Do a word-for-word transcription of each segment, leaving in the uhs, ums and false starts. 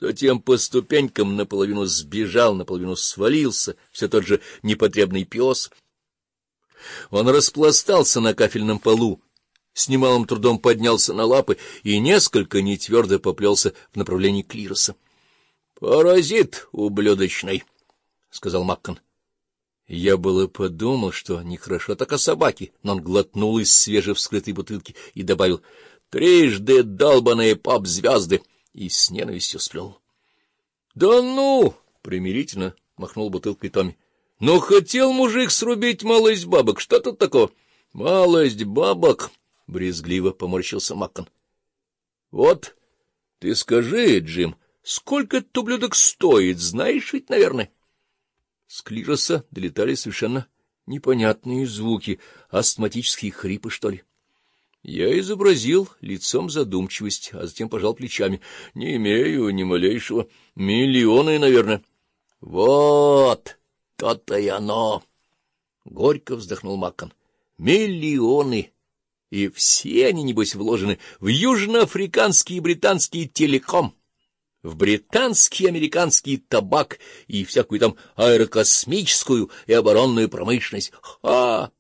Затем по ступенькам наполовину сбежал, наполовину свалился все тот же непотребный пес. Он распластался на кафельном полу, с немалым трудом поднялся на лапы и несколько нетвердо поплелся в направлении Клироса. — Паразит ублюдочный, — сказал Маккон. Я было подумал, что нехорошо так о собаке, но он глотнул из свежевскрытой бутылки и добавил: — Трижды долбаные поп-звезды! И с ненавистью сплюнул. — Да ну! — примирительно махнул бутылкой Томми. — Но хотел мужик срубить малость бабок. Что тут такого? — Малость бабок! — брезгливо поморщился Маккон. — Вот ты скажи, Джим, сколько этот ублюдок стоит, знаешь ведь, наверное? С Клироса долетали совершенно непонятные звуки, астматические хрипы, что ли. Я изобразил лицом задумчивость, а затем пожал плечами. Не имею ни малейшего. Миллионы, наверное. — Вот, то-то и оно! — горько вздохнул Маккон. — Миллионы! И все они, небось, вложены в южноафриканский и британский телеком, в британский и американский табак и всякую там аэрокосмическую и оборонную промышленность. Ха!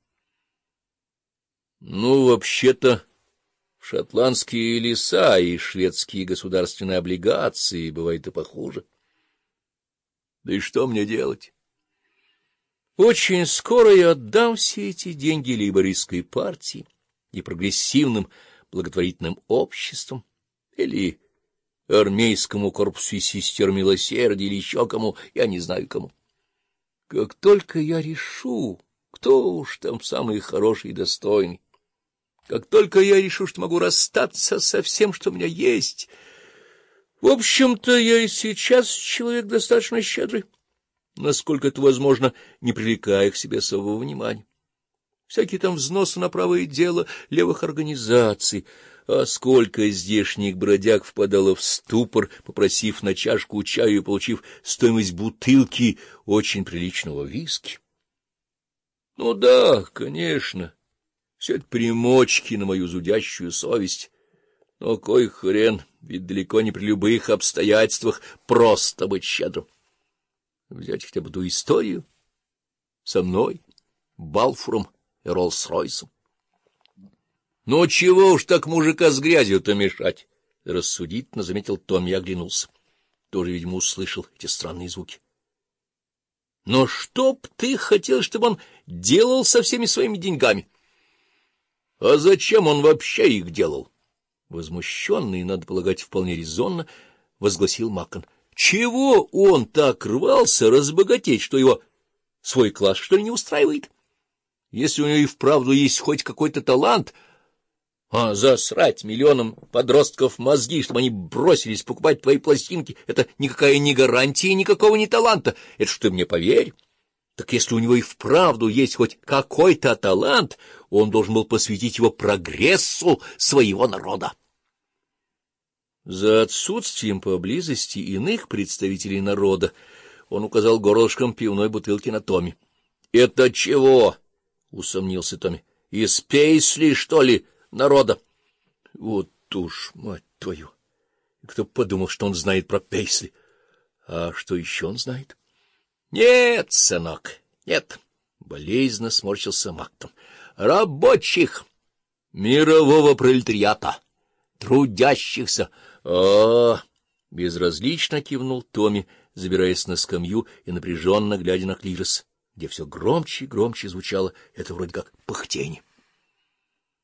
Ну, вообще-то, шотландские леса и шведские государственные облигации бывает и похуже. Да и что мне делать? Очень скоро я отдам все эти деньги лейбористской партии и прогрессивным благотворительным обществам, или армейскому корпусу сестер милосердия, или еще кому, я не знаю кому. Как только я решу, кто уж там самый хороший и достойный, как только я решу, что могу расстаться со всем, что у меня есть. В общем-то, я и сейчас человек достаточно щедрый, насколько это возможно, не привлекая к себе особого внимания. Всякие там взносы на правое дело левых организаций, а сколько здешних бродяг впадало в ступор, попросив на чашку чаю и получив стоимость бутылки очень приличного виски. Ну да, конечно, все это примочки на мою зудящую совесть, но кой хрен, ведь далеко не при любых обстоятельствах просто быть щедрым. Взять хотя бы ту историю со мной, Балфуром и Роллс-Ройсом. Ну, чего уж так мужика с грязью-то мешать? — рассудительно заметил Томми и оглянулся. Тоже, видимо, услышал эти странные звуки. — Но что б ты хотел, чтобы он делал со всеми своими деньгами? — А зачем он вообще их делал? Возмущенный, надо полагать, вполне резонно возгласил Маккон. — Чего он так рвался разбогатеть, что его свой класс, что ли, не устраивает? Если у него и вправду есть хоть какой-то талант, а засрать миллионам подростков мозги, чтобы они бросились покупать твои пластинки, это никакая не гарантия никакого не таланта. Это что, ты мне поверь? Так если у него и вправду есть хоть какой-то талант, он должен был посвятить его прогрессу своего народа. За отсутствием поблизости иных представителей народа он указал горлышком пивной бутылки на Томми. — Это чего? — усомнился Томми. — Из Пейсли, что ли, народа? — Вот уж, мать твою! Кто подумал, что он знает про Пейсли? А что еще он знает? — Нет, сынок, нет, — болезненно сморщился Мактон. — Рабочих, мирового пролетариата, трудящихся. А, — безразлично кивнул Томми, забираясь на скамью и напряженно глядя на Клирос, где все громче и громче звучало это вроде как пыхтение.